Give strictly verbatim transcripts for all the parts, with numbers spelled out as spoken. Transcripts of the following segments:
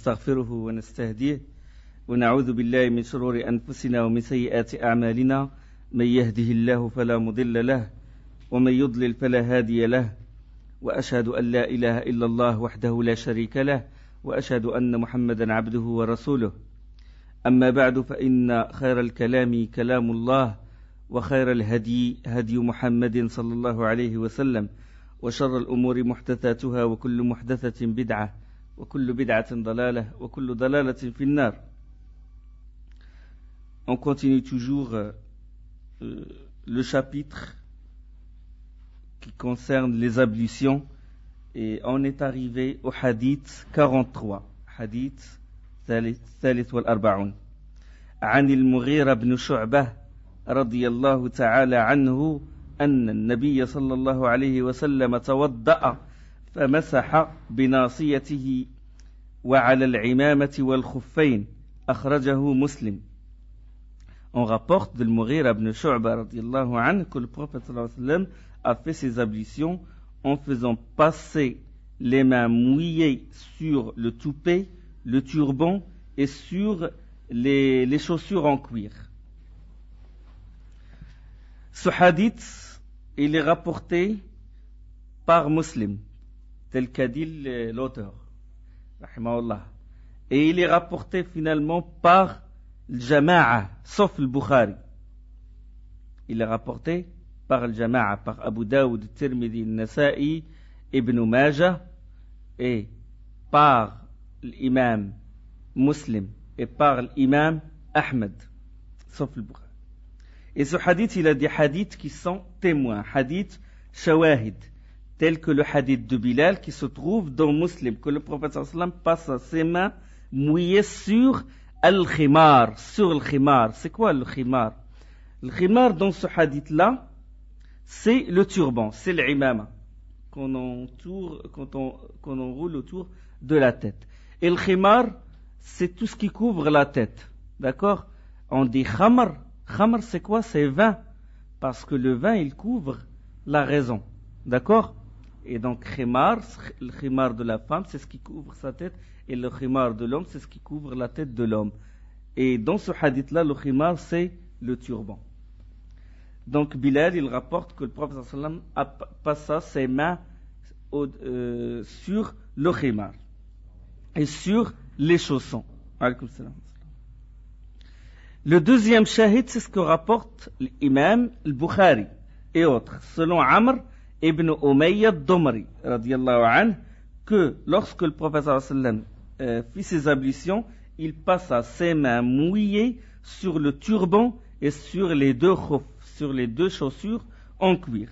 نستغفره ونستهديه ونعوذ بالله من شرور أنفسنا ومن سيئات أعمالنا من يهده الله فلا مضل له ومن يضلل فلا هادي له وأشهد أن لا إله إلا الله وحده لا شريك له وأشهد أن محمدا عبده ورسوله أما بعد فإن خير الكلام كلام الله وخير الهدي هدي محمد صلى الله عليه وسلم وشر الأمور محدثاتها وكل محدثة بدعة وكل بدعة ضلالة وكل ضلالة في النار. On continue toujours euh, le chapitre qui concerne les ablutions et on est arrivé au hadith quarante-trois, hadith الثالث والأربعون عن المغيرة بن شعبة رضي الله تعالى عنه أن النبي صلى الله عليه وسلم توضأ فمسح بناصيته وعلى العمامة والخفين أخرجه مسلم. On rapporte de Mughira ibn Shu'ba radiyallahu anhu que le prophète sallallahu alayhi wa sallam a fait ses ablutions en faisant passer les mains mouillées sur le toupet, le turban et sur les, les chaussures en cuir. Ce hadith, il est rapporté par Muslim, tel qu'a dit l'auteur, rahimahullah. Et il est rapporté finalement par le Jama'a, sauf le Bukhari. Il est rapporté par le Jama'a, par Abu Daoud, Tirmidhi, Nasa'i, Ibn Majah, et par l'imam Muslim, et par l'imam Ahmed, sauf le Bukhari. Et ce hadith, il a des hadiths qui sont témoins, hadiths shawahid, tels que le hadith de Bilal qui se trouve dans Muslim, que le prophète sallallahu alayhi wa sallam passe ses mains mouillées sur al-khimar, sur le khimar. C'est quoi le khimar? Le khimar dans ce hadith-là, c'est le turban, c'est l'imama, qu'on entoure, quand on, qu'on enroule autour de la tête. Et le khimar, c'est tout ce qui couvre la tête. D'accord? On dit khamar. Khamr, c'est quoi? C'est vin. Parce que le vin, il couvre la raison. D'accord? Et donc, khimar, le khimar de la femme, c'est ce qui couvre sa tête. Et le khimar de l'homme, c'est ce qui couvre la tête de l'homme. Et dans ce hadith-là, le khimar, c'est le turban. Donc, Bilal, il rapporte que le prophète sallallahu alayhi wa sallam a passé ses mains au, euh, sur le khimar et sur les chaussons. Alaykoum salam. Le deuxième shahid, c'est ce que rapporte l'imam al-Bukhari et autres, selon Amr ibn Umayya ad-Dumri, radiyallahu anhu, que lorsque le prophète sallallahu alayhi wa sallam euh, fit ses ablutions, il passa ses mains mouillées sur le turban et sur les deux khuf, sur les deux chaussures en cuir.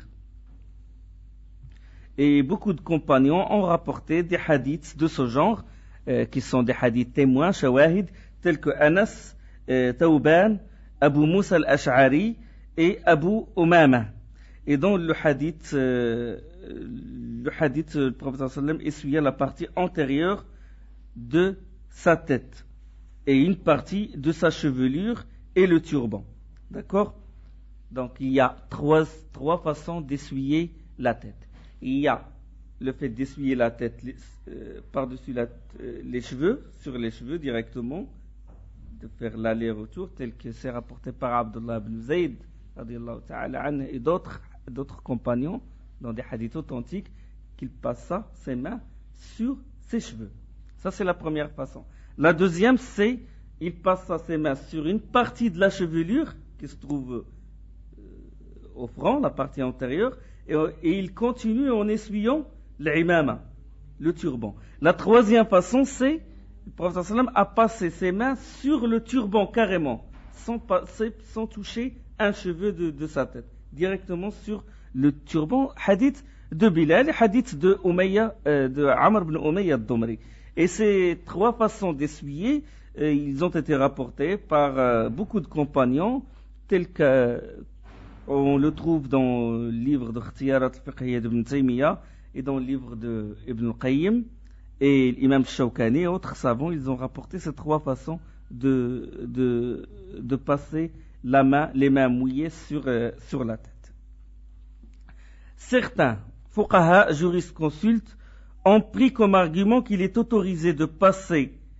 Et beaucoup de compagnons ont rapporté des hadiths de ce genre, euh, qui sont des hadiths témoins, shawahid, tels que Anas, Tawban, Abu Musa al-Ash'ari et Abu Umama. Et dans le hadith, euh, le hadith, le prophète sallallahu alayhi wa sallam essuyait la partie antérieure de sa tête et une partie de sa chevelure et le turban. D'accord? Donc il y a trois, trois façons d'essuyer la tête. Il y a le fait d'essuyer la tête euh, par-dessus la, euh, les cheveux, sur les cheveux directement, de faire l'aller-retour, tel que c'est rapporté par Abdullah ibn Zayd et d'autres, d'autres compagnons dans des hadiths authentiques, qu'il passa ses mains sur ses cheveux. Ça, c'est la première façon. La deuxième, c'est il passa ses mains sur une partie de la chevelure qui se trouve euh, au front, la partie antérieure, et, et il continue en essuyant l'imama, le turban. La troisième façon, c'est le prophète sallam a passé ses mains sur le turban carrément, sans, passer, sans toucher un cheveu de, de sa tête, directement sur le turban. Hadith de Bilal et hadith de, Umayya, euh, de Amr ibn Umayya ad-Dumri. Et ces trois façons d'essuyer, euh, ils ont été rapportés par euh, beaucoup de compagnons, tels qu'on le trouve dans le livre de Ikhtiyarat al-Fiqhiyya d'Ibn Taymiyyah et dans le livre de Ibn al-Qayyim. Et l'imam Shawkani et autres savants, ils ont rapporté ces trois façons de, de, de passer la main, les mains mouillées sur, euh, sur la tête. Certains fuqaha, jurisconsultes, ont pris comme argument qu'il est autorisé de passer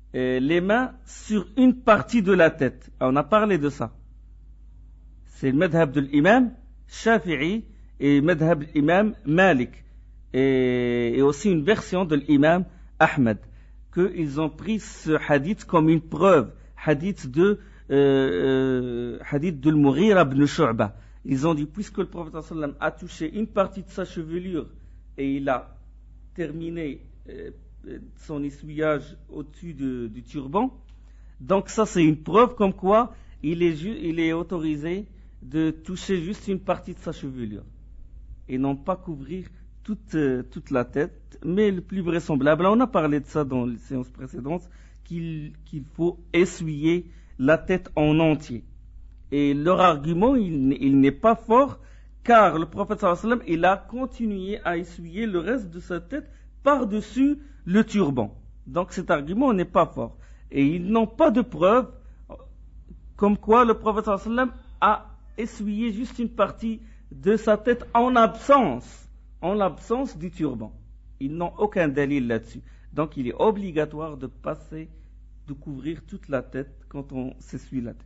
euh, les mains sur une partie de la tête. On a parlé de ça. C'est le madhab de l'imam Shafi'i et le madhab de l'imam Malik. Et, et aussi une version de l'imam Ahmed. Qu'ils ont pris ce hadith comme une preuve. Hadith de, euh, euh, hadith de Al-Mughira ibn Shu'ba. Ils ont dit, puisque le prophète sallam a touché une partie de sa chevelure et il a terminé euh, son essuyage au-dessus de, du turban, donc ça c'est une preuve comme quoi il est, ju- il est autorisé de toucher juste une partie de sa chevelure et non pas couvrir toute, euh, toute la tête. Mais le plus vraisemblable, on a parlé de ça dans les séances précédentes, qu'il, qu'il faut essuyer la tête en entier. Et leur argument, il, il n'est pas fort, car le prophète sallallahu alayhi wa sallam, il a continué à essuyer le reste de sa tête par-dessus le turban. Donc cet argument n'est pas fort. Et ils n'ont pas de preuve comme quoi le prophète sallallahu alayhi wa sallam a essuyé juste une partie de sa tête en absence, en l'absence du turban. Ils n'ont aucun dalil là-dessus. Donc il est obligatoire de passer, de couvrir toute la tête quand on s'essuie la tête.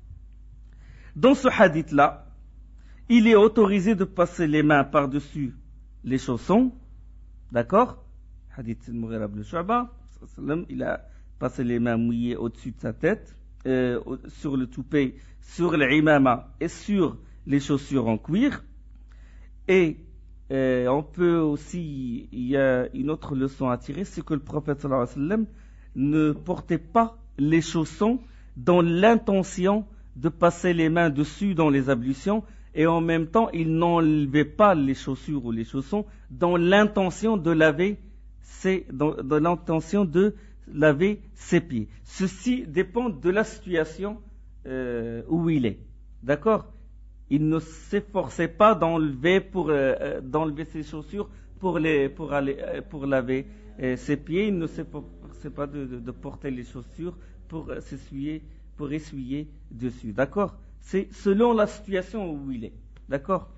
Dans ce hadith-là, il est autorisé de passer les mains par-dessus les chaussons, d'accord? Hadith Al-Mughira ibn Shu'ba, il a passé les mains mouillées au-dessus de sa tête, euh, sur le toupet, sur l'imama et sur les chaussures en cuir. Et euh, on peut aussi, il y a une autre leçon à tirer, c'est que le prophète sallallahu alayhi wa sallam ne portait pas les chaussons dans l'intention de passer les mains dessus dans les ablutions, et en même temps il n'enlevait pas les chaussures ou les chaussons dans l'intention de laver ses, dans, dans l'intention de laver ses pieds. Ceci dépend de la situation euh, où il est. D'accord? Il ne s'efforçait pas d'enlever pour euh, d'enlever ses chaussures pour les pour aller euh, pour laver euh, ses pieds. Il ne s'efforçait pas de, de, de porter les chaussures pour euh, s'essuyer pour essuyer dessus. D'accord? C'est selon la situation où il est. D'accord?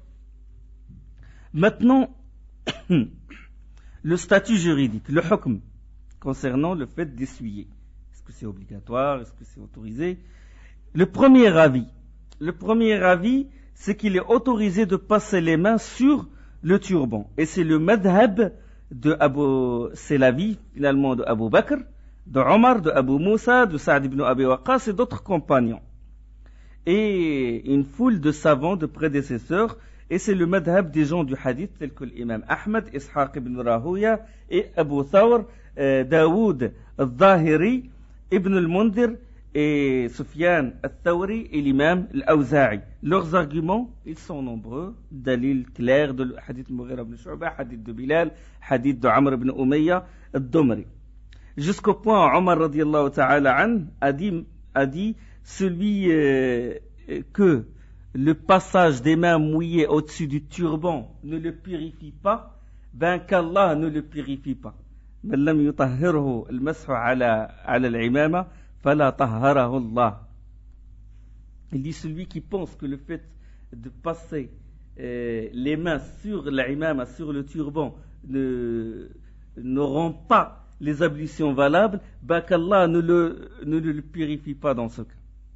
Maintenant, le statut juridique, le hukm, concernant le fait d'essuyer. Est-ce que c'est obligatoire? Est-ce que c'est autorisé? Le premier avis, le premier avis, c'est qu'il est autorisé de passer les mains sur le turban. Et c'est le madhab de Abu, c'est l'avis finalement de Abu Bakr, de Omar, de Abu Moussa, de Saad ibn Abi Waqqas et d'autres compagnons. Et une foule de savants, de prédécesseurs, et c'est le madhab des gens du hadith, tels que l'imam Ahmed, Ishaq ibn Rahouya, et Abu Thawr, euh, Daoud al-Zahiri, Ibn al-Mundir, et Sufyan al-Thawri, et l'imam al-Awza'i. Leurs arguments, ils sont nombreux, dalil clair de hadith Mughira ibn Shu'ba, hadith de Bilal, hadith de Amr ibn Umayya, al-Dumri. Jusqu'au point où Omar radiallahu ta'ala an a dit, a dit celui euh, que le passage des mains mouillées au-dessus du turban ne le purifie pas, ben qu'Allah ne le purifie pas. من لم يطهره المسح على على العمامة فلا طهره الله. Il dit celui qui pense que le fait de passer euh, les mains sur l'imama, sur le turban, ne, ne rend pas les ablutions valables, ben qu'Allah ne le, ne le purifie pas dans ce cas.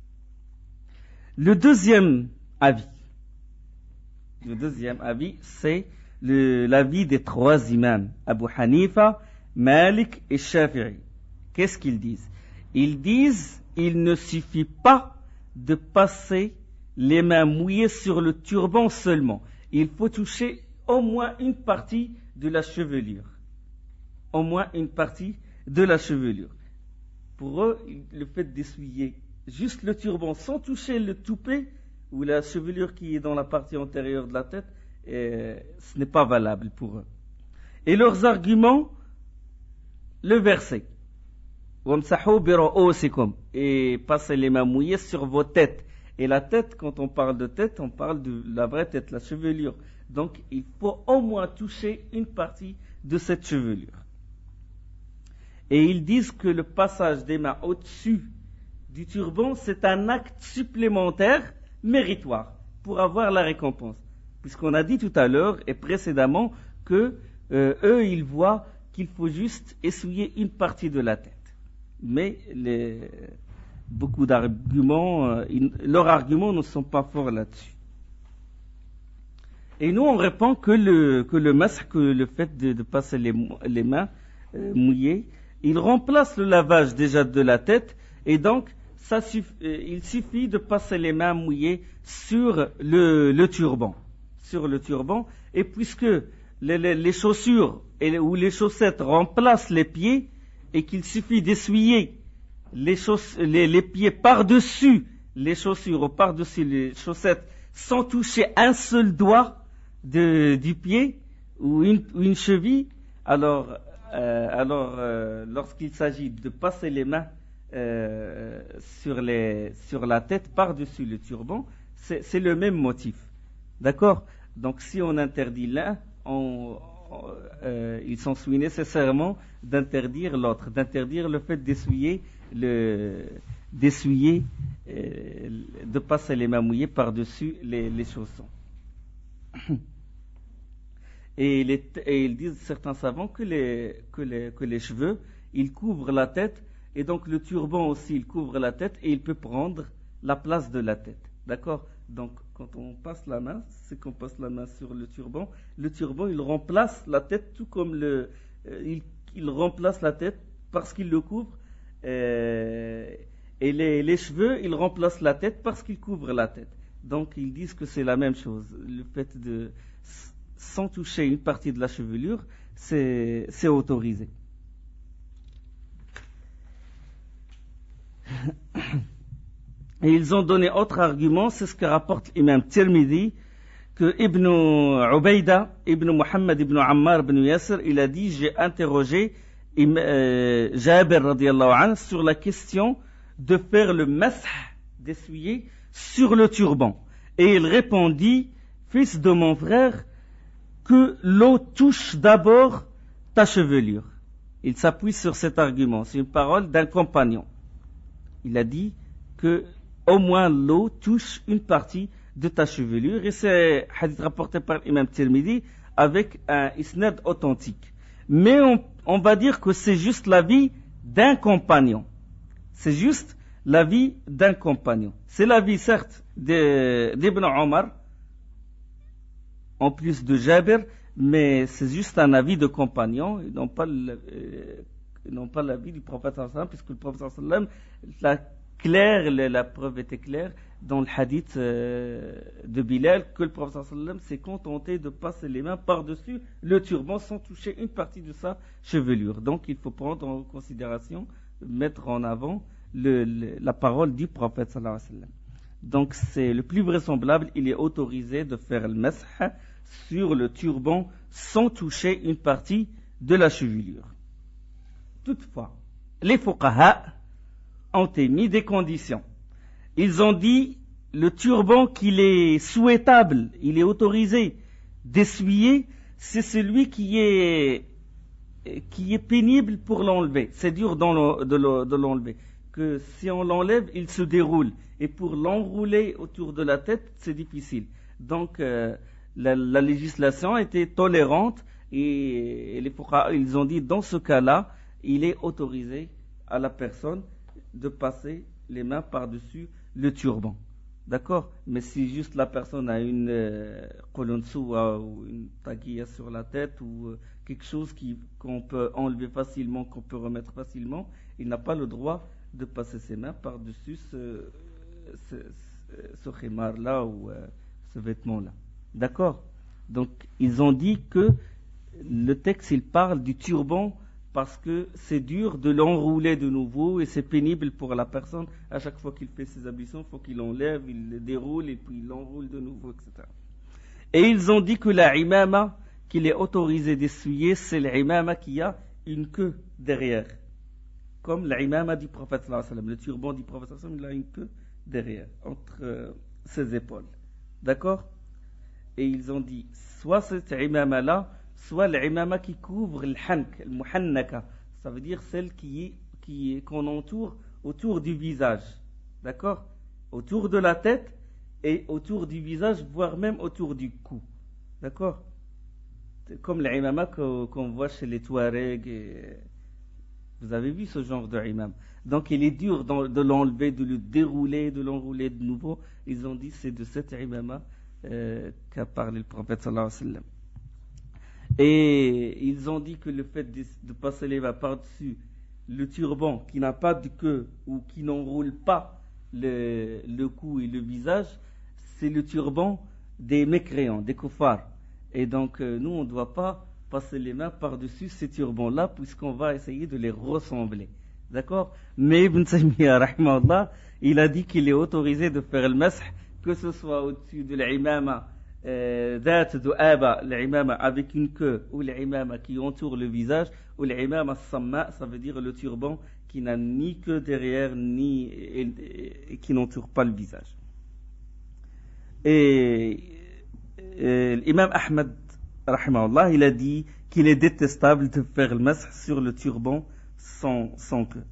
Le deuxième avis, le deuxième avis, c'est le, l'avis des trois imams, Abu Hanifa, Malik et Shafi'i. Qu'est-ce qu'ils disent? Ils disent, il ne suffit pas de passer les mains mouillées sur le turban seulement. Il faut toucher au moins une partie de la chevelure. Au moins une partie de la chevelure. Pour eux, le fait d'essuyer juste le turban sans toucher le toupet ou la chevelure qui est dans la partie antérieure de la tête, euh, ce n'est pas valable pour eux. Et leurs arguments, le verset وَامْسَحُوا بِرُؤُوسِكُمْ, et passez les mains mouillées sur vos têtes. Et la tête, quand on parle de tête, on parle de la vraie tête, la chevelure. Donc il faut au moins toucher une partie de cette chevelure. Et ils disent que le passage des mains au-dessus du turban, c'est un acte supplémentaire méritoire pour avoir la récompense. Puisqu'on a dit tout à l'heure et précédemment que euh, eux, ils voient qu'il faut juste essuyer une partie de la tête. mais les, beaucoup d'arguments, euh, ils, leurs arguments ne sont pas forts là-dessus. Et nous, on répond que le, que le masque, que le fait de, de passer les, les mains euh, mouillées, il remplace le lavage déjà de la tête, et donc, ça suff, euh, il suffit de passer les mains mouillées sur le, le turban. Sur le turban, et puisque les, les, les chaussures et, ou les chaussettes remplacent les pieds, et qu'il suffit d'essuyer les, chauss- les, les pieds par-dessus les chaussures ou par-dessus les chaussettes sans toucher un seul doigt de, du pied ou une, ou une cheville, alors, euh, alors euh, lorsqu'il s'agit de passer les mains euh, sur, les, sur la tête par-dessus le turban, c'est, c'est le même motif. D'accord? Donc si on interdit l'un, on, on, euh, il s'ensuit nécessairement d'interdire l'autre, d'interdire le fait d'essuyer, le, d'essuyer, euh, de passer les mains mouillées par-dessus les, les chaussons. Et, les, et ils disent, certains savants, que les, que, les, que les cheveux, ils couvrent la tête, et donc le turban aussi, il couvre la tête, et il peut prendre la place de la tête. D'accord? Donc, quand on passe la main, c'est qu'on passe la main sur le turban. Le turban, il remplace la tête, tout comme le, euh, il, il remplace la tête parce qu'il le couvre. Euh, et les, les cheveux, ils remplacent la tête parce qu'ils couvrent la tête. Donc, ils disent que c'est la même chose. Le fait de, sans toucher une partie de la chevelure, c'est, c'est autorisé. Et ils ont donné autre argument, c'est ce que rapporte l'imam Tirmidhi, que Ibn Ubayda, Ibn Muhammad, Ibn Ammar, Ibn Yasser, il a dit, j'ai interrogé euh, Jabir radiallahu anhu sur la question de faire le masah, d'essuyer sur le turban. Et il répondit, fils de mon frère, que l'eau touche d'abord ta chevelure. Il s'appuie sur cet argument, c'est une parole d'un compagnon. Il a dit que au moins l'eau touche une partie de ta chevelure, et c'est hadith rapporté par l'imam Tirmidhi avec un isnad authentique. Mais on, on va dire que c'est juste l'avis d'un compagnon. C'est juste l'avis d'un compagnon. C'est l'avis certes de, d'Ibn Omar, en plus de Jabir, mais c'est juste un avis de compagnon, ils n'ont pas, le, euh, ils n'ont pas l'avis du prophète sallallahu alayhi wa sallam, puisque le prophète sallallahu alayhi wa sallam, la claire, la preuve était claire dans le hadith euh, de Bilal, que le prophète sallallahu alayhi wa sallam s'est contenté de passer les mains par-dessus le turban sans toucher une partie de sa chevelure. Donc il faut prendre en considération, mettre en avant le, le, la parole du prophète sallallahu alayhi wa sallam. Donc c'est le plus vraisemblable, il est autorisé de faire le masah sur le turban sans toucher une partie de la chevelure. Toutefois, les fuqaha ont émis des conditions. Ils ont dit le turban qu'il est souhaitable, il est autorisé d'essuyer, c'est celui qui est, qui est pénible pour l'enlever. C'est dur de, de, de l'enlever. Que si on l'enlève, il se déroule. Et pour l'enrouler autour de la tête, c'est difficile. Donc, euh, la, la législation était tolérante et, et les fuqaha, ils ont dit dans ce cas-là, il est autorisé à la personne de passer les mains par-dessus le turban. D'accord? Mais si juste la personne a une euh, kolonsoua ou une taguilla sur la tête ou euh, quelque chose qui, qu'on peut enlever facilement, qu'on peut remettre facilement, il n'a pas le droit de passer ses mains par-dessus ce, ce, ce khimar-là ou euh, ce vêtement-là. D'accord? Donc, ils ont dit que le texte, il parle du turban parce que c'est dur de l'enrouler de nouveau et c'est pénible pour la personne. À chaque fois qu'il fait ses ablutions, il faut qu'il l'enlève, il le déroule et puis il l'enroule de nouveau, et cetera. Et ils ont dit que la imama qu'il est autorisé d'essuyer, c'est l'imama qui a une queue derrière. Comme l'imama du prophète sallallahu alayhi wa sallam. Le turban du prophète sallallahu alayhi wa sallam, il a une queue derrière, entre euh, ses épaules. D'accord? Et ils ont dit, soit cette imama-là, soit l'imama qui couvre le hank, le muhannaka, ça veut dire celle qui est, qui est, qu'on entoure autour du visage, d'accord, autour de la tête et autour du visage, voire même autour du cou, d'accord, comme l'imama qu'on, qu'on voit chez les Touaregs, et, Vous avez vu ce genre de imam. Donc il est dur de l'enlever, de le dérouler, de l'enrouler de nouveau. Ils ont dit c'est de cet imam euh, qu'a parlé le prophète sallallahu alayhi wa sallam. Et ils ont dit que le fait de, de passer les mains par-dessus le turban qui n'a pas de queue ou qui n'enroule pas le, le cou et le visage, c'est le turban des mécréants, des koufars. Et donc euh, nous on ne doit pas passer les mains par-dessus ces turbans-là puisqu'on va essayer de les ressembler. D'accord? Mais Ibn Taymiyyah, rahimahullah, il a dit qu'il est autorisé de faire le masih, que ce soit au-dessus de l'imama date de aba, l'imama avec une queue, ou l'imama qui entoure le visage, ou l'imama samma, ça veut dire le turban qui n'a ni queue derrière, ni et, et qui n'entoure pas le visage. Et, et l'imam Ahmed, rahimahullah, il a dit qu'il est détestable de faire le masih sur le turban sans, sans queue.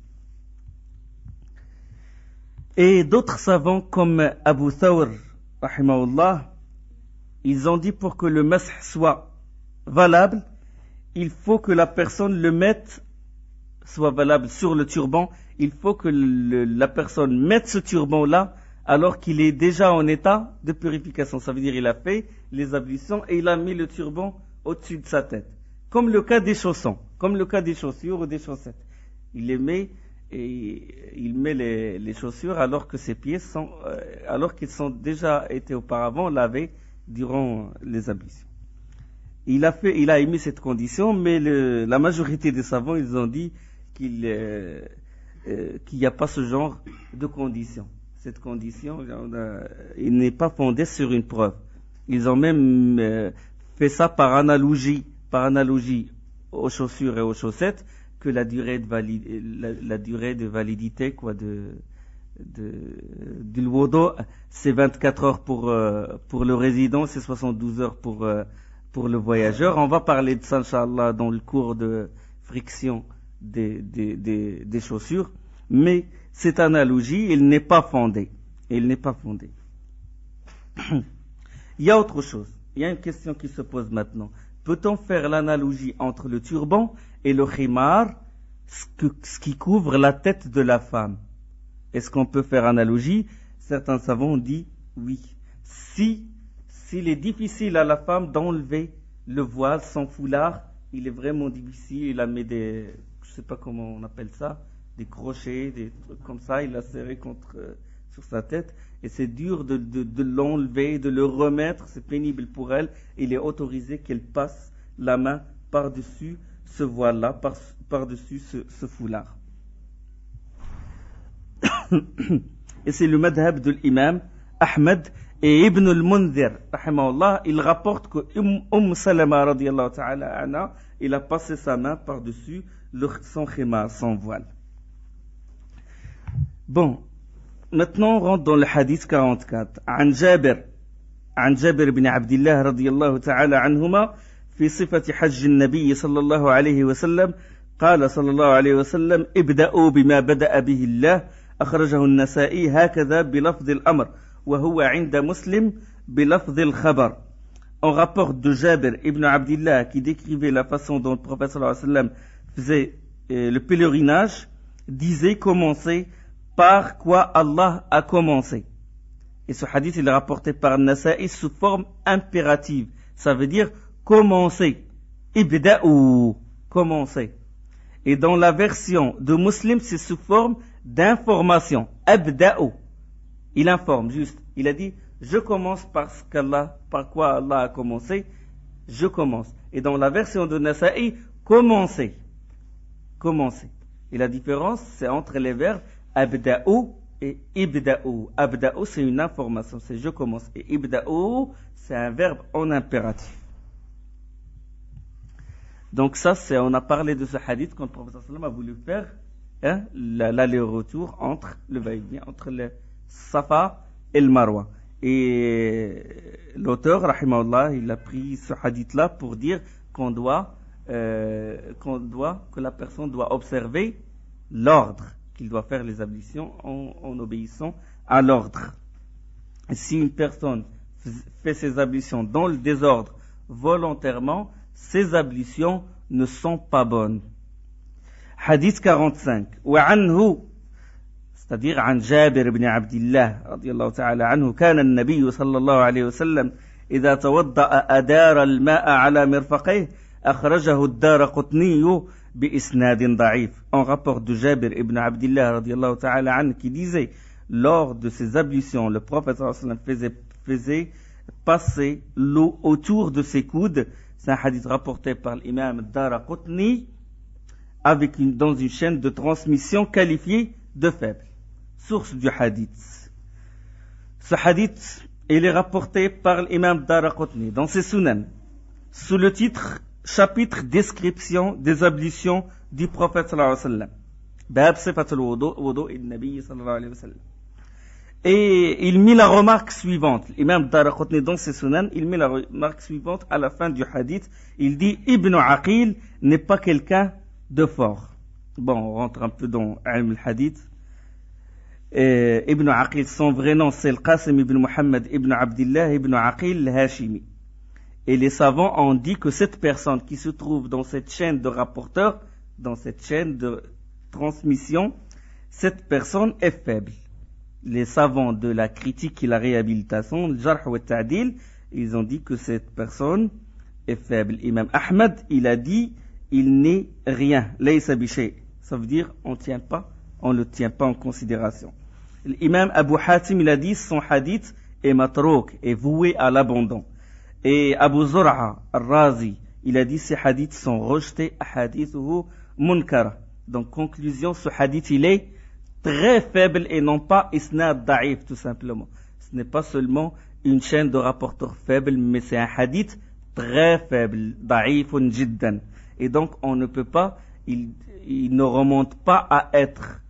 Et d'autres savants comme Abu Thawr, rahimahullah, ils ont dit pour que le masih soit valable, il faut que la personne le mette, soit valable sur le turban, il faut que le, la personne mette ce turban-là alors qu'il est déjà en état de purification. Ça veut dire qu'il a fait les ablutions et il a mis le turban au-dessus de sa tête. Comme le cas des chaussons, comme le cas des chaussures ou des chaussettes. Il les met et il met les, les chaussures alors que ses pieds sont, euh, alors qu'ils sont déjà été auparavant lavés durant les ablutions. Il a fait, il a émis cette condition, mais le, la majorité des savants, ils ont dit qu'il euh, euh, qu'il n'y a pas ce genre de condition. Cette condition, euh, il n'est pas fondé sur une preuve. Ils ont même euh, fait ça par analogie, par analogie aux chaussures et aux chaussettes, que la durée de, valid, la, la durée de validité quoi, de, de, du wudu, c'est vingt-quatre heures pour, euh, pour le résident, c'est soixante-douze heures pour, euh, pour le voyageur. On va parler de ça, Inch'Allah, dans le cours de friction des, des, des, des chaussures. Mais cette analogie, elle n'est pas fondée. Elle n'est pas fondée. Il y a autre chose. Il y a une question qui se pose maintenant. Peut-on faire l'analogie entre le turban et le khimar, ce, que, ce qui couvre la tête de la femme? Est-ce qu'on peut faire analogie? Certains savants ont dit oui. Si, s'il est difficile à la femme d'enlever le voile, son foulard, il est vraiment difficile, il a mis des, je sais pas comment on appelle ça, des crochets, des trucs comme ça, il l'a serré contre, euh, sur sa tête, et c'est dur de, de, de l'enlever, de le remettre, c'est pénible pour elle, il est autorisé qu'elle passe la main par-dessus ce voile-là, par, par-dessus ce, ce foulard. Et c'est le madhab de l'imam Ahmed et Ibn al-Mundhir, rahimahullah, il rapporte que Umm Salama, radiyallahu ta'ala anha, il a passé sa main par-dessus le, son khimar, son voile. Bon, maintenant on rentre dans le hadith quarante-quatre. عن جابر عن جابر بن عبد الله رضي الله تعالى عنهما في صفة حج النبي صلى الله عليه وسلم قال صلى الله عليه وسلم ابدأوا بما بدأ به الله أخرجه النسائي هكذا بلفظ الأمر وهو عند مسلم بلفظ الخبر. On rapporte de Jabir ibn Abdillah qui décrivait la façon dont le prophète sallallahu alayhi wa sallam faisait euh, le pèlerinage, disait commencer par quoi Allah a commencé. Et ce hadith il est rapporté par Nasa'i sous forme impérative. Ça veut dire commencer. Ibda'u, commencer. Et dans la version de Muslim, c'est sous forme d'information. Abda'u. Il informe juste. Il a dit, je commence par ce qu'Allah, par quoi Allah a commencé. Je commence. Et dans la version de Nasa'i, commencer. Commencer. Et la différence, c'est entre les verbes Abda'u et Ibda'u. Abda'u, c'est une information, c'est je commence. Et Ibda'u, c'est un verbe en impératif. Donc ça, c'est, on a parlé de ce hadith quand le prophète sallam a voulu faire hein, l'aller-retour entre le va-et-vient, entre le Safa et le Marwa. Et l'auteur, rahimahullah, il a pris ce hadith-là pour dire qu'on doit, euh, qu'on doit, que la personne doit observer l'ordre, qu'il doit faire les ablutions en, en obéissant à l'ordre. Si une personne fait ses ablutions dans le désordre volontairement, ces ablutions ne sont pas bonnes. Hadith quarante-cinq. وعنه, c'est-à-dire عن جابر بن عبد الله رضي الله تعالى عنه كان النبي صلى الله عليه وسلم إذا توضأ أدار الماء على مرفقيه أخرجه الدارقطني بإسناد ضعيف. En rapport de Jabir ibn Abdillah رضي الله تعالى عنه qui disait lors de ses ablutions le prophète sallallahu alayhi wa sallam faisait, faisait passer l'eau autour de ses coudes. C'est un hadith rapporté par l'imam Daraqutni avec une, dans une chaîne de transmission qualifiée de faible. Source du hadith. Ce hadith, il est rapporté par l'imam Daraqutni dans ses sunan, sous le titre chapitre description des ablutions du prophète sallallahu alayhi wa sallam. Bab sifatul wudu, wudu al-nabi sallallahu alayhi wa sallam. Et il mit la remarque suivante. L'imam Daraqutni dans ses sunan, il met la remarque suivante à la fin du hadith. Il dit Ibn Aqil n'est pas quelqu'un de fort. Bon, on rentre un peu dans Ilm al-Hadith. Et Ibn Aqil, son vrai nom, c'est Al-Qasim ibn Muhammad ibn Abdillah ibn Aqil al-Hashimi. Et les savants ont dit que cette personne qui se trouve dans cette chaîne de rapporteurs, dans cette chaîne de transmission, cette personne est faible. Les savants de la critique et la réhabilitation, le Jarh wa Ta'dil, ils ont dit que cette personne est faible. Imam Ahmad, il a dit il n'est rien, laysa bi shay. Ça veut dire on tient pas, on le tient pas en considération. L'imam Abu Hatim, il a dit son hadith est matrouk, est voué à l'abandon. Et Abu Zur'a al-Razi, il a dit ces hadiths sont rejetés, hadithuhu munkara. Donc conclusion, ce hadith il est très faible et non pas isnad da'if tout simplement. Ce n'est pas seulement une chaîne de rapporteurs faibles, mais c'est un hadith très faible, da'ifun jiddan. Et donc on ne peut pas, il, il ne remonte pas à être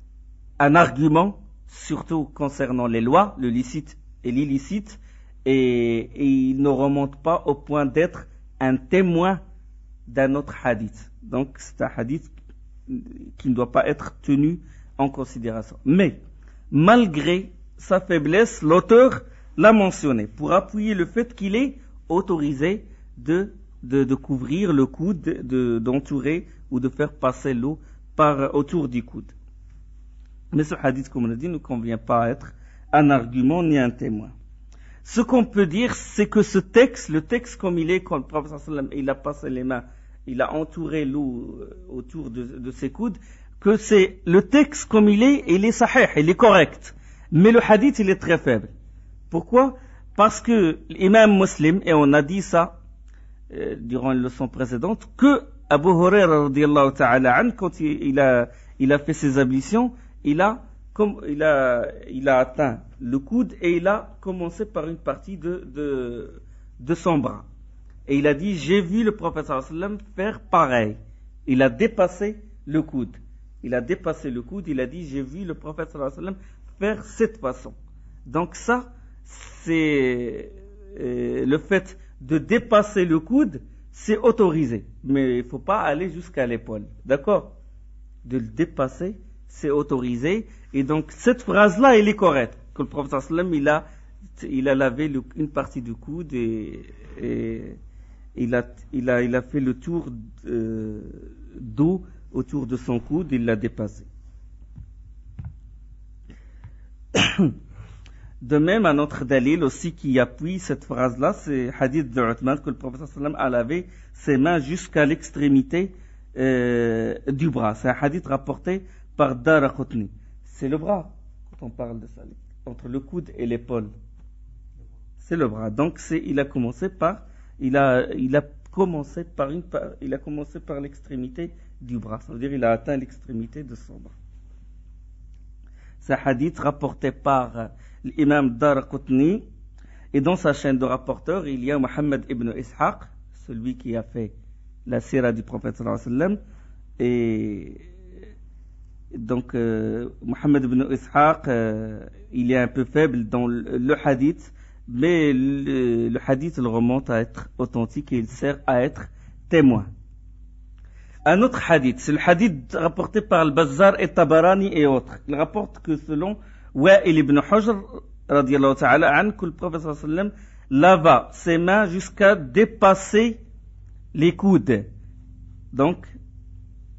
un argument, surtout concernant les lois, le licite et l'illicite, et, et il ne remonte pas au point d'être un témoin d'un autre hadith. Donc c'est un hadith qui ne doit pas être tenu en considération. Mais, malgré sa faiblesse, l'auteur l'a mentionné pour appuyer le fait qu'il est autorisé de, de, de couvrir le coude, de, d'entourer ou de faire passer l'eau par, autour du coude. Mais ce hadith, comme on l'a dit, ne convient pas à être un argument ni un témoin. Ce qu'on peut dire, c'est que ce texte, le texte comme il est, quand le prophète sallallahu alayhi wa sallam, il a passé les mains, il a entouré l'eau autour de, de ses coudes, que c'est le texte comme il est, il est sahih, il est correct. Mais le hadith, il est très faible. Pourquoi? Parce que l'imam Muslim, et on a dit ça euh, durant une leçon précédente, que Abu Huraira radiyallahu ta'ala an, quand il, il, a, il a fait ses ablutions, il a, comme, il, a, il a atteint le coude et il a commencé par une partie de, de, de son bras. Et il a dit, j'ai vu le prophète sallallahu alayhi wa sallam faire pareil. Il a dépassé le coude. Il a dépassé le coude, il a dit, j'ai vu le prophète sallallahu alayhi wa sallam faire cette façon. Donc ça, c'est euh, le fait de dépasser le coude, c'est autorisé. Mais il ne faut pas aller jusqu'à l'épaule. D'accord? De le dépasser, c'est autorisé. Et donc cette phrase-là, elle est correcte. Que le prophète sallallahu alayhi wa sallam, il a, il a lavé le, une partie du coude et, et il, a, il, a, il a fait le tour euh, d'eau autour de son coude, il l'a dépassé. De même, un autre dalil aussi qui appuie cette phrase-là, c'est hadith de Uthman, que le prophète sallam a lavé ses mains jusqu'à l'extrémité euh, du bras. C'est un hadith rapporté par Daraqutni. C'est le bras, quand on parle de ça, entre le coude et l'épaule. C'est le bras. Donc, c'est, il a commencé par, il a, il a commencé par une, il a commencé par l'extrémité du bras. Ça veut dire qu'il a atteint l'extrémité de son bras. C'est un hadith rapporté par l'imam Daraqutni. Et dans sa chaîne de rapporteurs, il y a Muhammad ibn Ishaq, celui qui a fait la sira du prophète sallallahu alayhi wa sallam. Et donc, euh, Muhammad ibn Ishaq, euh, il est un peu faible dans le, le hadith, mais le, le hadith il remonte à être authentique et il sert à être témoin. Un autre hadith, c'est le hadith rapporté par Al-Bazzar et Tabarani et autres. Il rapporte que selon Wa'il ibn Hujr, radiyallahu ta'ala an, que le prophète sallallahu alayhi wa sallam lava ses mains jusqu'à dépasser les coudes. Donc,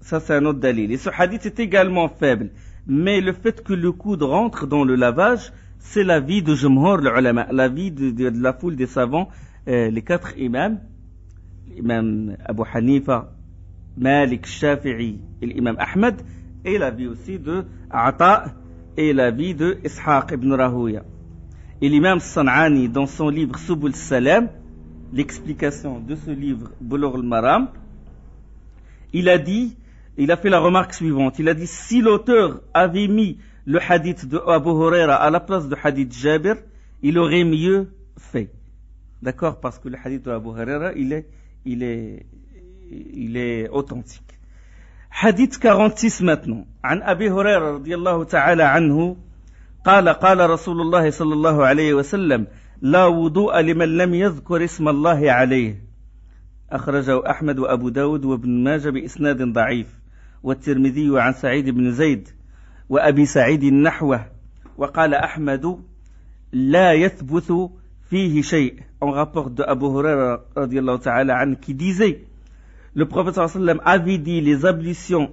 Ça, c'est un autre dalil. Et ce hadith est également faible. Mais le fait que le coude rentre dans le lavage, c'est l'avis de Jumhur l'ulama, l'avis de, de, de la foule des savants, euh, les quatre imams, l'imam Abu Hanifa, Malik, Shafi'i et l'imam Ahmed, et l'avis aussi de Ata et l'avis de Ishaq ibn Rahouya. Et l'imam San'ani, dans son livre Subul Salam, l'explication de ce livre Bulugh al-Maram, il a dit, il a fait la remarque suivante, il a dit si l'auteur avait mis le hadith de Abu Huraira à la place du hadith Jabir, il aurait mieux fait. D'accord? Parce que le hadith de Abu Huraira, il est, il est, il est authentique. Hadith quarante-six maintenant. عن أبي هريرة رضي الله تعالى عنه قال قال رسول الله صلى الله عليه وسلم لا وضوء لمن لم يذكر اسم الله عليه. أخرجه أحمد وأبو داود وابن ماجه بإسناد ضعيف والترمذي عن سعيد بن زيد وأبي سعيد نحوه وقال أحمد لا يثبت فيه شيء. On rapporte de Abu Huraira رضي الله تعالى عنه qui disait le prophète sallallahu alayhi wa sallam avait dit les ablutions,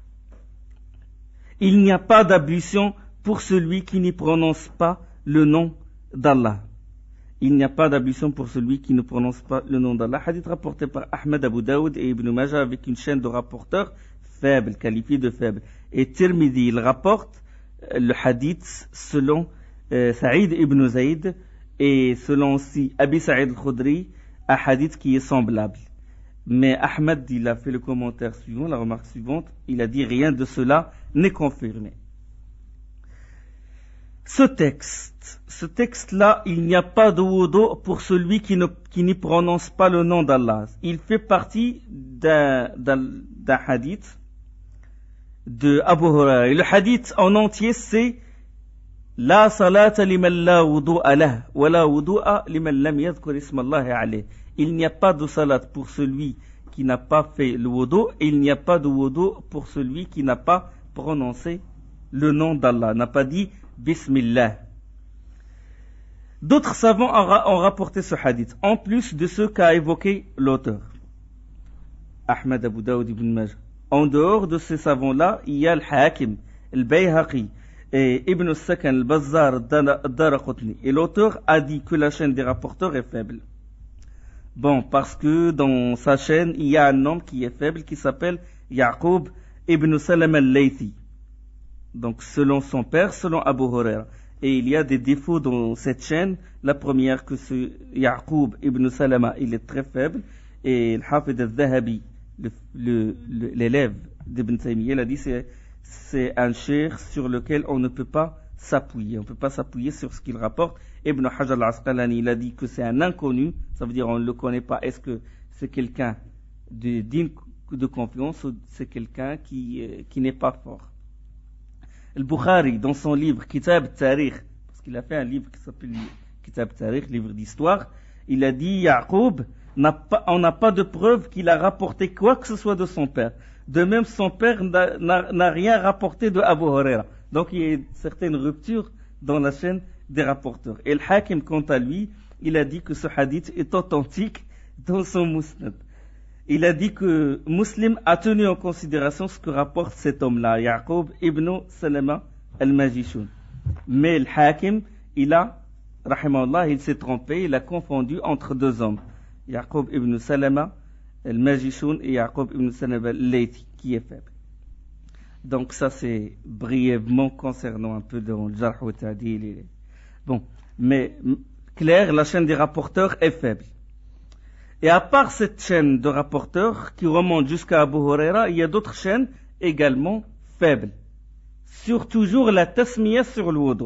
il n'y a pas d'ablution pour celui qui n'y prononce pas le nom d'Allah. Il n'y a pas d'ablution pour celui qui ne prononce pas le nom d'Allah. Hadith rapporté par Ahmed, Abu Daoud et Ibn Majah avec une chaîne de rapporteurs faible, qualifiée de faible. Et Tirmidhi, il rapporte le hadith selon euh, Saïd ibn Zayd et selon aussi Abi Sa'id al-Khudri, un hadith qui est semblable. Mais Ahmed, il a fait le commentaire suivant, la remarque suivante, il a dit rien de cela n'est confirmé. Ce texte, ce texte-là, il n'y a pas de wudu pour celui qui ne, qui n'y prononce pas le nom d'Allah. Il fait partie d'un, d'un, d'un hadith de Abu Huraira. Et le hadith en entier, c'est La salata liman la wudu'a lah, wa la wudu'a liman lam yadhkur isma Allah alayh. Il n'y a pas de salat pour celui qui n'a pas fait le wudu, et il n'y a pas de wudu pour celui qui n'a pas prononcé le nom d'Allah, n'a pas dit Bismillah. D'autres savants ont rapporté ce hadith, en plus de ceux qu'a évoqué l'auteur, Ahmed, Abu Daoud, Ibn Majah. En dehors de ces savants-là, il y a le Hakim, le Bayhaqi, et Ibn al-Sakan, al-Bazzar, al-Daraqutni. Et l'auteur a dit que la chaîne des rapporteurs est faible. Bon, parce que dans sa chaîne, il y a un homme qui est faible, qui s'appelle Yaqub ibn Salam al-Laythi. Donc, selon son père, selon Abu Huraira. Et il y a des défauts dans cette chaîne. La première, que ce Yaqub ibn Salama, il est très faible. Et le Hafid al-Zahabi, le, le, le, l'élève d'Ibn Taymiyyah, il a dit c'est, c'est un cheikh sur lequel on ne peut pas s'appuyer. On ne peut pas s'appuyer sur ce qu'il rapporte. Ibn Hajar al-Asqalani, il a dit que c'est un inconnu. Ça veut dire on ne le connaît pas. Est-ce que c'est quelqu'un de digne de confiance ou c'est quelqu'un qui, euh, qui n'est pas fort? Al-Bukhari, dans son livre Kitab Tarikh, parce qu'il a fait un livre qui s'appelle Kitab Tarikh, livre d'histoire, il a dit Yaqub, n'a pas, on n'a pas de preuve qu'il a rapporté quoi que ce soit de son père. De même, son père n'a, n'a, n'a rien rapporté de Abu Huraira. Donc il y a une certaine rupture dans la chaîne des rapporteurs. Et le Hakim, quant à lui, il a dit que ce hadith est authentique dans son Musnad. Il a dit que Muslim a tenu en considération ce que rapporte cet homme-là, Yaqub ibn Salama al-Majishun. Mais le Hakim, il a, rahimahullah, il s'est trompé, il a confondu entre deux hommes, Yaqub ibn Salama al-Majishun et Yaqub ibn Salama al-Laythi, qui est faible. Donc ça c'est brièvement concernant un peu dans le Jarh wa Ta'dil. Bon, mais clair, la chaîne des rapporteurs est faible. Et à part cette chaîne de rapporteurs qui remonte jusqu'à Abu Huraira, il y a d'autres chaînes également faibles. Sur toujours la tasmiya sur le wudu.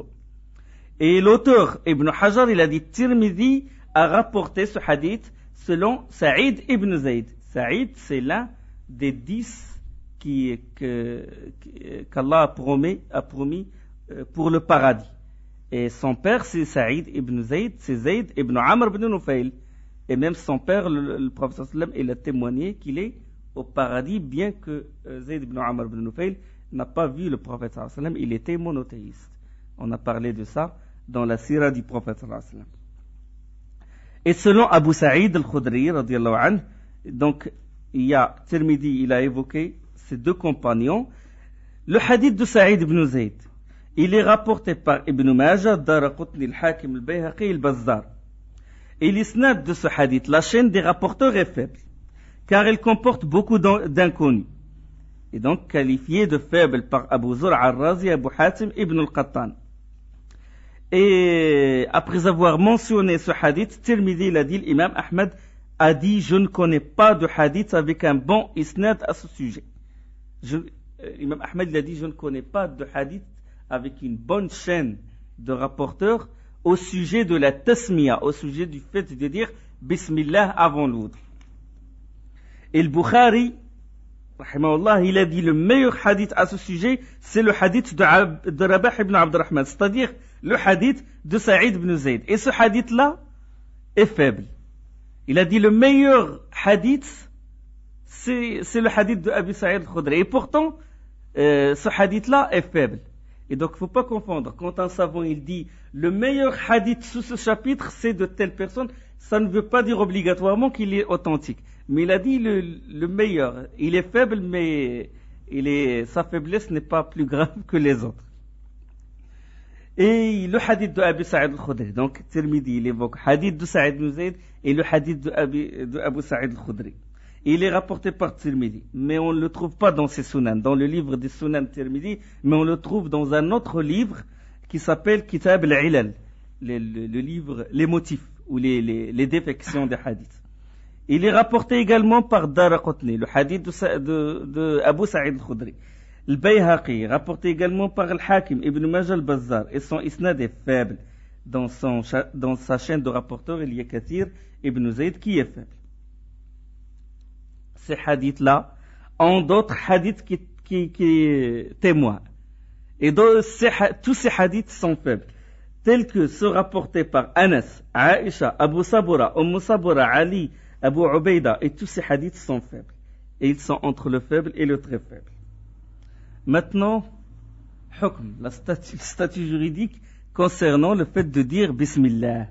Et l'auteur Ibn Hajar, il a dit Tirmidhi a rapporté ce hadith selon Saïd ibn Zayd. Saïd, c'est l'un des dix qui, que, qu'Allah a promis, a promis pour le paradis. Et son père, c'est Saïd ibn Zayd, c'est Zayd ibn Amr ibn Nufayl. Et même son père, le, le prophète sallam, il a témoigné qu'il est au paradis, bien que euh, Zayd ibn Amr ibn Nufayl n'a pas vu le prophète sallam, il était monothéiste. On a parlé de ça dans la sira du prophète sallam. Et selon Abu Sa'id al-Khudri, radiyallahu anhu, donc il y a Tirmidhi, il a évoqué ces deux compagnons. Le hadith de Saïd ibn Zayd, il est rapporté par Ibn Majah, Daraqutni, al-Hakim, al-Bayhaqi, al-Bazzar. Et l'isnad de ce hadith, la chaîne des rapporteurs est faible, car il comporte beaucoup d'inconnus, et donc qualifié de faible par Abu Zur'a al-Razi, Abu Hatim ibn al-Qattan. Et après avoir mentionné ce hadith, Tirmidhi l'a dit, l'imam Ahmed a dit, je ne connais pas de hadith avec un bon isnad à ce sujet. Je, l'imam Ahmed l'a dit, je ne connais pas de hadith avec une bonne chaîne de rapporteurs au sujet de la tasmiya, au sujet du fait de dire Bismillah avant l'autre. Et le Bukhari, rahimahullah, il a dit le meilleur hadith à ce sujet, c'est le hadith de, de Rabah ibn Abdurrahman, c'est-à-dire le hadith de Saïd ibn Zayd. Et ce hadith-là est faible. Il a dit le meilleur hadith, c'est, c'est le hadith de Abi Sa'id al-Khudri. Et pourtant, euh, ce hadith-là est faible. Et donc, il ne faut pas confondre. Quand un savant, il dit le meilleur hadith sous ce chapitre, c'est de telle personne, ça ne veut pas dire obligatoirement qu'il est authentique. Mais il a dit le, le meilleur. Il est faible, mais il est, sa faiblesse n'est pas plus grave que les autres. Et le hadith de Abi Sa'id al-Khudri. Donc, Tirmidhi, il évoque hadith de Saïd ibn Zayd et le hadith de, Abi, de Abu Sa'id al-Khudri. Il est rapporté par Tirmidhi, mais on ne le trouve pas dans ses sunan, dans le livre des sunan Tirmidhi, mais on le trouve dans un autre livre qui s'appelle Kitab al-Ilal, le, le, le livre, les motifs ou les, les, les défections des hadiths. Il est rapporté également par Daraqutni, le hadith de, de, de Abu Sa'id al-Khudri. Le Bayhaqi, rapporté également par Al-Hakim, Ibn Majah al-Bazzar, et son isnad est faible. Dans, son, dans sa chaîne de rapporteurs, il y a Kathir Ibn Zayd qui est faible. Ces hadiths-là ont d'autres hadiths qui, qui, qui témoignent. Et donc, ces, tous ces hadiths sont faibles, tels que ceux rapportés par Anas, Aïcha, Abu Sabura, Umm Sabura, Ali, Abu Ubaida, et tous ces hadiths sont faibles. Et ils sont entre le faible et le très faible. Maintenant, hukm, la statut, statut juridique concernant le fait de dire Bismillah.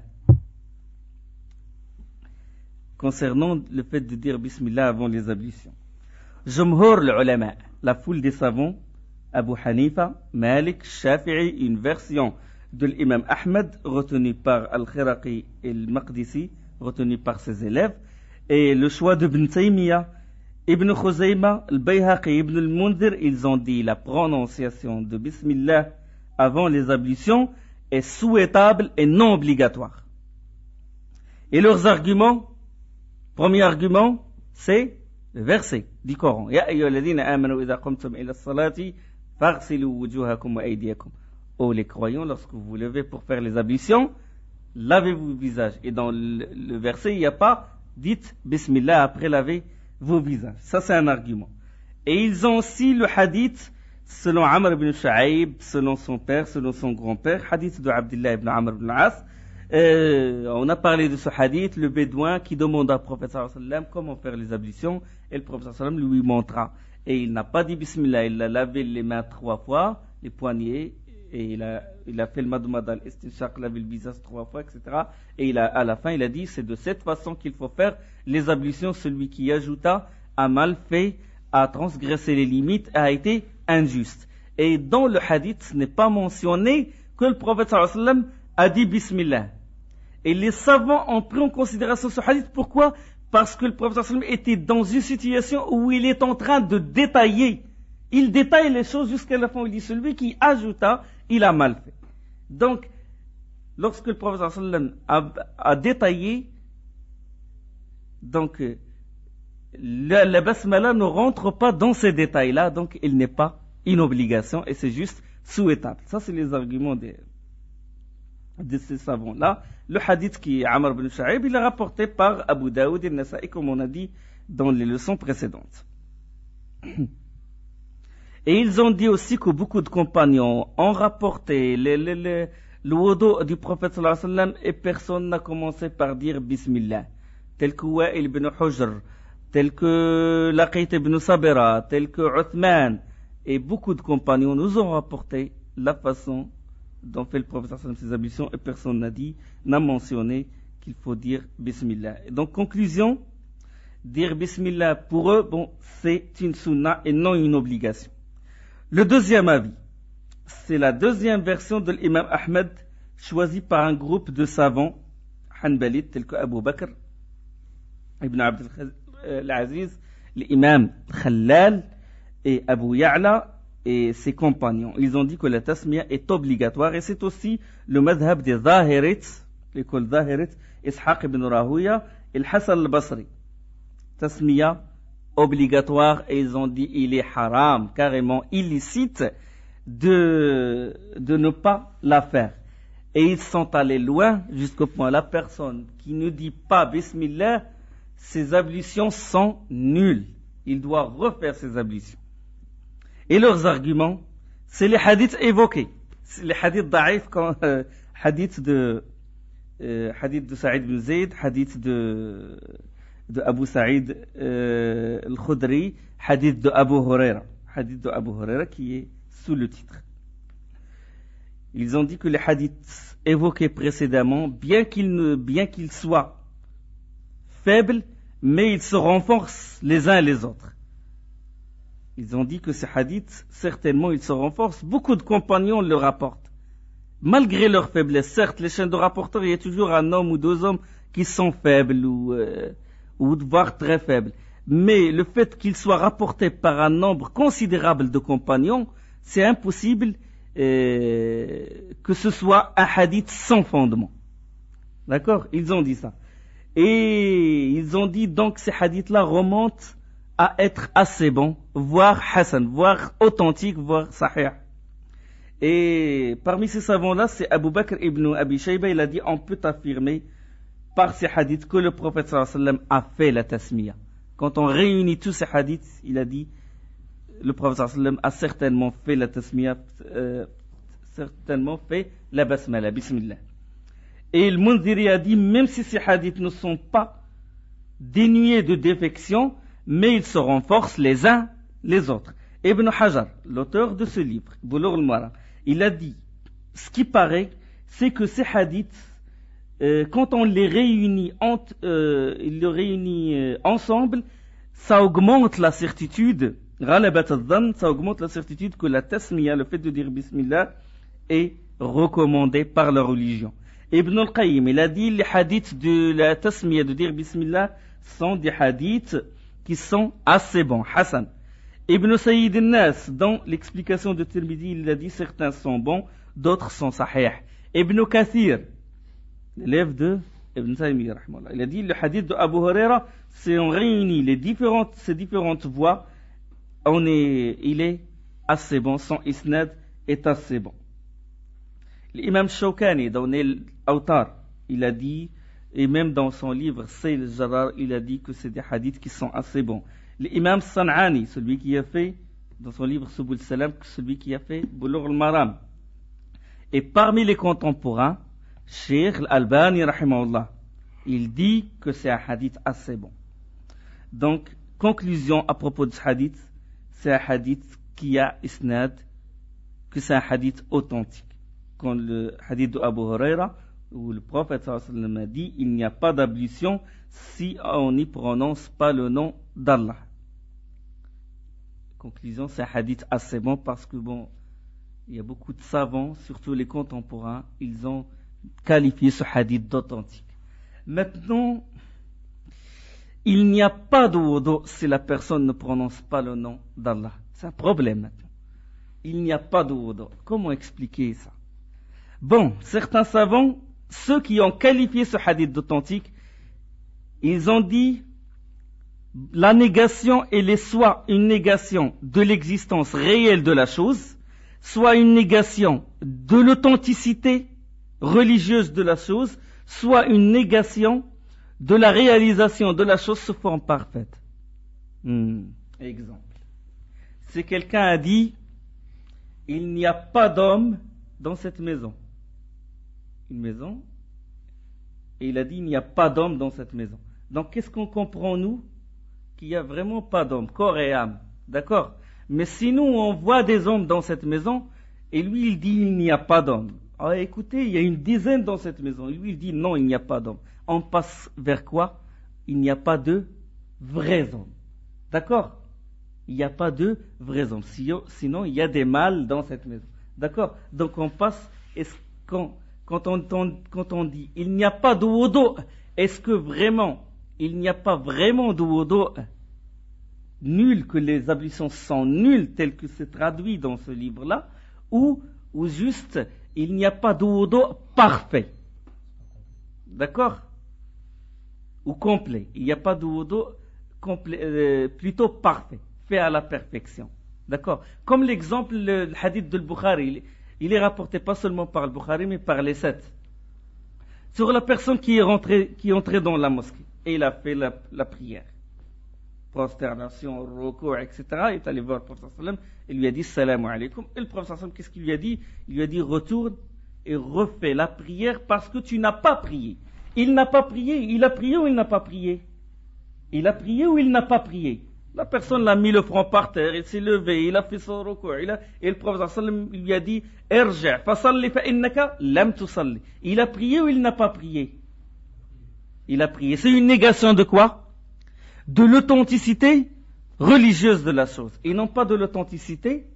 Concernant le fait de dire Bismillah avant les ablutions. Jumhur l'ulama, la foule des savants, Abu Hanifa, Malik, Shafi'i, une version de l'imam Ahmed retenue par Al-Khiraqi et Al-Maqdisi, retenue par ses élèves, et le choix de Ibn Taymiyyah, Ibn Khuzayma, Al-Bayhaqi, Ibn al-Mundhir, ils ont dit la prononciation de Bismillah avant les ablutions est souhaitable et non obligatoire. Et leurs arguments, premier argument, c'est le verset du Coran. Ya ayyuhalladhina amanu idha qumtum ila as-salati faghsilu wujuhakum wa aydiyakum. Oh les croyants, lorsque vous vous levez pour faire les ablutions, lavez-vous le visage. Et dans le, le verset, il n'y a pas dites Bismillah après laver vos visages. Ça, c'est un argument. Et ils ont aussi le hadith selon Amr ibn Shu'aib, selon son père, selon son grand-père, hadith de Abdullah ibn Amr ibn al-As. Euh, on a parlé de ce hadith, le bédouin qui demande au prophète sallallahu alayhi wa sallam comment faire les ablutions, et le prophète sallallahu alayhi wa sallam lui montra. Et il n'a pas dit Bismillah, il a lavé les mains trois fois, les poignets, et il a, il a fait le madmad al-istinshaq, lavé le visage trois fois, et cetera. Et il a, à la fin, il a dit, c'est de cette façon qu'il faut faire les ablutions. Celui qui ajouta a mal fait, a transgressé les limites, a été injuste. Et dans le hadith, ce n'est pas mentionné que le prophète sallallahu alayhi wa sallam a dit Bismillah. Et les savants ont pris en considération ce hadith. Pourquoi? Parce que le prophète sallallahu alayhi wa sallam était dans une situation où il est en train de détailler. Il détaille les choses jusqu'à la fin où il dit celui qui ajouta, il a mal fait. Donc, lorsque le prophète sallallahu alayhi wa sallam a, a détaillé, donc, la, la basmala ne rentre pas dans ces détails-là, donc il n'est pas une obligation et c'est juste souhaitable. Ça, c'est les arguments des, de ces savants-là. Le hadith qui est Amr ibn Shu'aib, il est rapporté par Abu Daoud et Nasa'i, comme on a dit dans les leçons précédentes. Et ils ont dit aussi que beaucoup de compagnons ont rapporté le, le, le, le wudu du prophète sallallahu alayhi wa sallam et personne n'a commencé par dire Bismillah. Tel que Wa'il ibn Hujr, tel que Laqit ibn Sabira, tel que Uthman. Et beaucoup de compagnons nous ont rapporté la façon dont fait le prophète sallallahu alayhi wa sallam ses ablutions et personne n'a dit, n'a mentionné qu'il faut dire Bismillah. Et donc, conclusion, dire Bismillah pour eux, bon, c'est une sunna et non une obligation. Le deuxième avis, c'est la deuxième version de l'imam Ahmed, choisie par un groupe de savants hanbalites tels que Abu Bakr, Ibn Abd al-Aziz, l'imam Khallal et Abu Ya'la et ses compagnons. Ils ont dit que la tasmiya est obligatoire et c'est aussi le madhab des Zahirites, l'école Zahirite, Ishaq ibn Rahouya et le Hassan al-Basri. Tasmiya obligatoire et ils ont dit il est haram, carrément illicite de, de ne pas la faire. Et ils sont allés loin jusqu'au point la personne qui ne dit pas Bismillah, ses ablutions sont nulles. Il doit refaire ses ablutions. Et leurs arguments, c'est les hadiths évoqués. C'est les hadiths da'if, comme euh, hadith de euh, hadith de Saïd bin Zayd, hadith de de Abu Saïd euh, al-Khudri, hadith de Abu Huraira, hadith de Abu Huraira qui est sous le titre. Ils ont dit que les hadiths évoqués précédemment, bien qu'ils ne, bien qu'ils soient faibles, mais ils se renforcent les uns et les autres. Ils ont dit que ces hadiths, certainement, ils se renforcent. Beaucoup de compagnons le rapportent. Malgré leur faiblesse, certes, les chaînes de rapporteurs, il y a toujours un homme ou deux hommes qui sont faibles ou, euh, ou voire très faibles. Mais le fait qu'ils soient rapportés par un nombre considérable de compagnons, c'est impossible euh, que ce soit un hadith sans fondement. D'accord ? Ils ont dit ça. Et ils ont dit donc ces hadiths-là remontent à être assez bons, voire hassan, voire authentique, voire sahih. Et parmi ces savants-là, c'est Abu Bakr ibn Abi Shayba, il a dit on peut affirmer par ces hadiths que le prophète sallallahu alayhi wa sallam a fait la tasmiya. Quand on réunit tous ces hadiths, il a dit le prophète sallallahu alayhi wa sallam a certainement fait la tasmiya, euh, certainement fait la basmala, bismillah. Et le Mundhiri a dit, même si ces hadiths ne sont pas dénués de défection, mais ils se renforcent les uns les autres. Ibn Hajar, l'auteur de ce livre, Bulugh al-Maram, il a dit, ce qui paraît, c'est que ces hadiths, euh, quand on les réunit, en, euh, les réunit euh, ensemble, ça augmente la certitude, ghalabat al-dhann, ça augmente la certitude que la tasmiya, le fait de dire Bismillah, est recommandé par la religion. Ibn al-Qayyim, il a dit les hadiths de la tasmiya, de dire Bismillah, sont des hadiths qui sont assez bons. Hassan. Ibn Sayyid al-Nas, dans l'explication de Tirmidhi, il a dit certains sont bons, d'autres sont sahih. Ibn Kathir, l'élève de Ibn Taymiyyah, il a dit le hadith de Abu Huraira, si on réunit les différentes, ces différentes voix, on est, il est assez bon, son isnad est assez bon. L'imam Shawkani, dans l'Awtar, il a dit, et même dans son livre Sayl al-Jarrar, il a dit que c'est des hadiths qui sont assez bons. L'imam San'ani, celui qui a fait, dans son livre Subul Salam, celui qui a fait Bulugh al-Maram. Et parmi les contemporains, Cheikh al-Albani, rahimahullah, il dit que c'est un hadith assez bon. Donc, conclusion à propos de ce hadith, c'est un hadith qui a isnad, que c'est un hadith authentique. Quand le hadith de Abu Huraira, où le prophète sallallahu alayhi wa sallam a dit il n'y a pas d'ablution si on n'y prononce pas le nom d'Allah. Conclusion, c'est un hadith assez bon parce que bon, il y a beaucoup de savants, surtout les contemporains, ils ont qualifié ce hadith d'authentique. Maintenant, il n'y a pas de wudu si la personne ne prononce pas le nom d'Allah. C'est un problème maintenant. Il n'y a pas de wudu. Comment expliquer ça? Bon, certains savants, ceux qui ont qualifié ce hadith d'authentique, ils ont dit la négation, elle est soit une négation de l'existence réelle de la chose, soit une négation de l'authenticité religieuse de la chose, soit une négation de la réalisation de la chose sous forme parfaite. Hmm. Exemple. Si quelqu'un a dit il n'y a pas d'homme dans cette maison, une maison, et il a dit il n'y a pas d'homme dans cette maison. Donc qu'est-ce qu'on comprend nous? Qu'il n'y a vraiment pas d'homme, corps et âme, d'accord? Mais si nous on voit des hommes dans cette maison, et lui il dit il n'y a pas d'homme. Ah, écoutez, il y a une dizaine dans cette maison, et lui il dit non, il n'y a pas d'homme. On passe vers quoi? Il n'y a pas de vrais hommes. D'accord? Il n'y a pas de vrais hommes. Sinon, il y a des mâles dans cette maison. D'accord? Donc on passe, est-ce qu'on, quand, on, on, quand on dit il n'y a pas de wudu, est-ce que vraiment, il n'y a pas vraiment de wudu nul, que les ablutions sont nulles, tel que c'est traduit dans ce livre-là, ou, ou juste, il n'y a pas de wudu parfait. D'accord? Ou complet. Il n'y a pas de wudu complet, euh, plutôt parfait, fait à la perfection. D'accord? Comme l'exemple, le, le hadith de Bukhari, il, il est rapporté pas seulement par le Bukhari, mais par les sept. Sur la personne qui est rentrée, qui est entrée dans la mosquée, et il a fait la, la prière. Prosternation, recours, et cetera. Il est allé voir le prophète sallam, il lui a dit salam alaykum. Et le prophète sallam, qu'est-ce qu'il lui a dit? Il lui a dit retourne et refais la prière parce que tu n'as pas prié. Il n'a pas prié, il a prié ou il n'a pas prié? Il a prié ou il n'a pas prié? La personne l'a mis le front par terre, il s'est levé, il a fait son recours, il a, et le prophète sallam lui a dit irja' fasalli fa innaka lam tusalli. Il a prié ou il n'a pas prié? Il a prié. C'est une négation de quoi? De l'authenticité religieuse de la chose, et non pas de l'authenticité,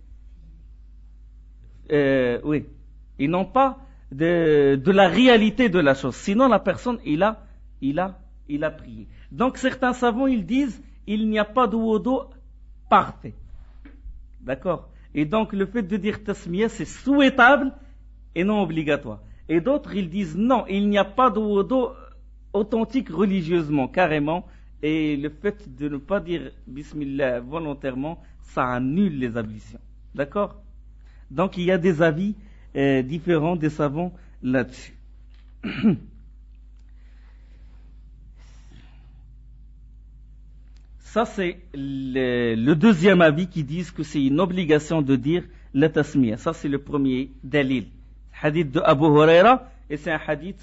euh, oui, et non pas de, de la réalité de la chose. Sinon, la personne, il a, il a, il a prié. Donc, certains savants, ils disent, il n'y a pas de wudu parfait. D'accord? Et donc, le fait de dire tasmiya, c'est souhaitable et non obligatoire. Et d'autres, ils disent, non, il n'y a pas de wudu authentique religieusement, carrément. Et le fait de ne pas dire Bismillah volontairement, ça annule les ablutions. D'accord? Donc il y a des avis euh, différents des savants là-dessus. Ça c'est le, le deuxième avis qui disent que c'est une obligation de dire la tasmiya. Ça c'est le premier dalil. Hadith de Abu Huraira, et c'est un hadith.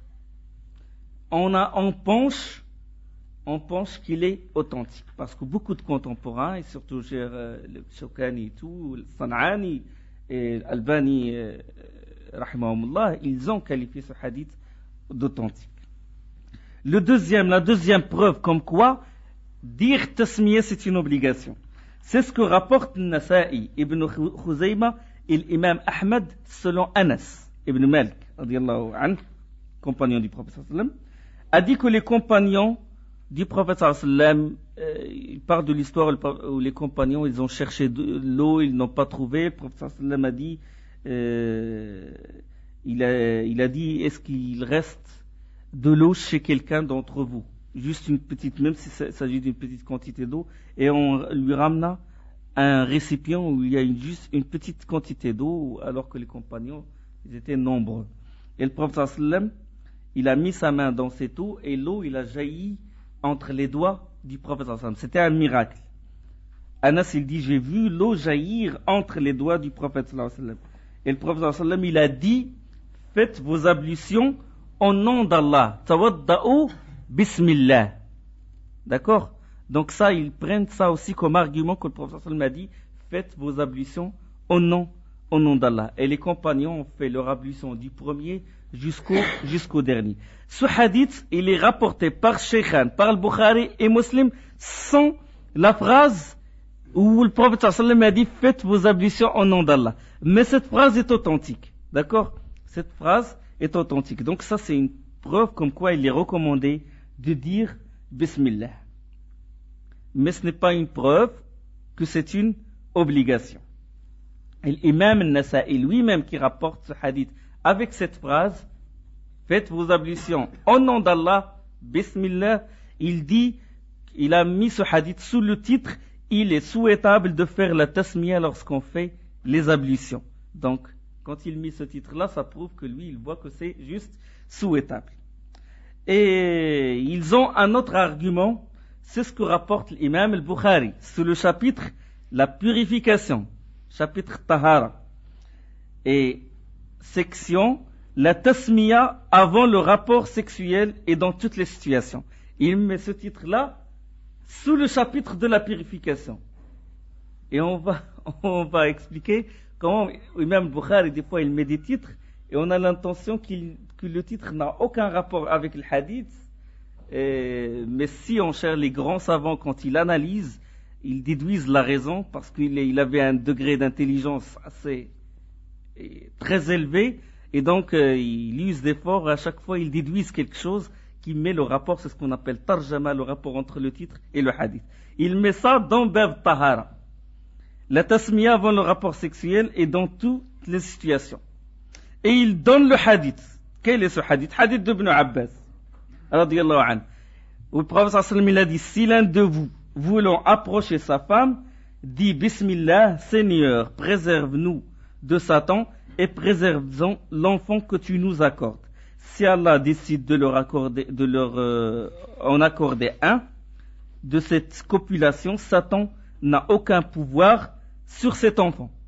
On, a, on penche on pense qu'il est authentique. Parce que beaucoup de contemporains, et surtout euh, le Shawkani et tout, le San'ani et l'Albani, euh, rahimahumullah, ils ont qualifié ce hadith d'authentique. Le deuxième, la deuxième preuve comme quoi dire tasmiya c'est une obligation. C'est ce que rapporte Nasa'i, Ibn Khuzayma et l'imam Ahmad selon Anas, Ibn Malik, radiyallahu anhu, compagnon du prophète sallam, a dit que les compagnons du prophète sallam, euh, il parle de l'histoire où les compagnons ils ont cherché de l'eau, ils n'ont pas trouvé. Le prophète sallam a dit, euh, il a, il a dit, est-ce qu'il reste de l'eau chez quelqu'un d'entre vous? Juste une petite, même si il s'agit d'une petite quantité d'eau, et on lui ramena un récipient où il y a une, juste une petite quantité d'eau, alors que les compagnons ils étaient nombreux. Et le prophète sallam, il a mis sa main dans cette eau et l'eau il a jailli entre les doigts du prophète sallallahu alayhi wa sallam. C'était un miracle. Anas il dit, j'ai vu l'eau jaillir entre les doigts du prophète sallallahu alayhi wa sallam. Et le prophète sallallahu alayhi wa sallam il a dit, faites vos ablutions au nom d'Allah. Tawadda'u bismillah. D'accord? Donc ça, ils prennent ça aussi comme argument que le prophète sallallahu alayhi wa sallam a dit, faites vos ablutions au nom, au nom d'Allah. Et les compagnons ont fait leur ablution du premier jusqu'au, jusqu'au dernier. Ce hadith, il est rapporté par Shaykhan, par le Bukhari et Muslim, sans la phrase où le prophète sallallahu alayhi wa sallam a dit, faites vos ablutions au nom d'Allah. Mais cette phrase est authentique. D'accord? Cette phrase est authentique. Donc ça, c'est une preuve comme quoi il est recommandé de dire Bismillah. Mais ce n'est pas une preuve que c'est une obligation. Et l'imam al-Nasa'i lui-même qui rapporte ce hadith avec cette phrase, faites vos ablutions au nom d'Allah, Bismillah, il dit, il a mis ce hadith sous le titre, il est souhaitable de faire la tasmiya lorsqu'on fait les ablutions. Donc, quand il met ce titre-là, ça prouve que lui, il voit que c'est juste souhaitable. Et ils ont un autre argument, c'est ce que rapporte l'imam al-Bukhari, sur le chapitre la purification, chapitre Tahara, et section la tasmiya avant le rapport sexuel et dans toutes les situations. Il met ce titre-là sous le chapitre de la purification. Et on va, on va expliquer comment l'imam al-Bukhari, des fois, il met des titres et on a l'intention qu'il, que le titre n'a aucun rapport avec le hadith, Et, mais si on cherche les grands savants, quand ils analysent, ils déduisent la raison parce qu'il il avait un degré d'intelligence assez très élevé, et donc euh, il use d'efforts. À chaque fois, ils déduisent quelque chose qui met le rapport, c'est ce qu'on appelle tarjama, le rapport entre le titre et le hadith. Il met ça dans Bab Tahara. La tasmiya avant le rapport sexuel et dans toutes les situations. Et il donne le hadith. Quel est ce hadith? Hadith d'Ibn Abbas, radiyallahu anhu. Où le prophète sallallahu alayhi wa sallam, il a dit, si l'un de vous voulant approcher sa femme, dit Bismillah, Seigneur, préserve-nous de Satan et préserve-en l'enfant que tu nous accordes. Si Allah décide de leur accorder, de leur euh, en accorder un, de cette copulation, Satan n'a aucun pouvoir sur cet enfant.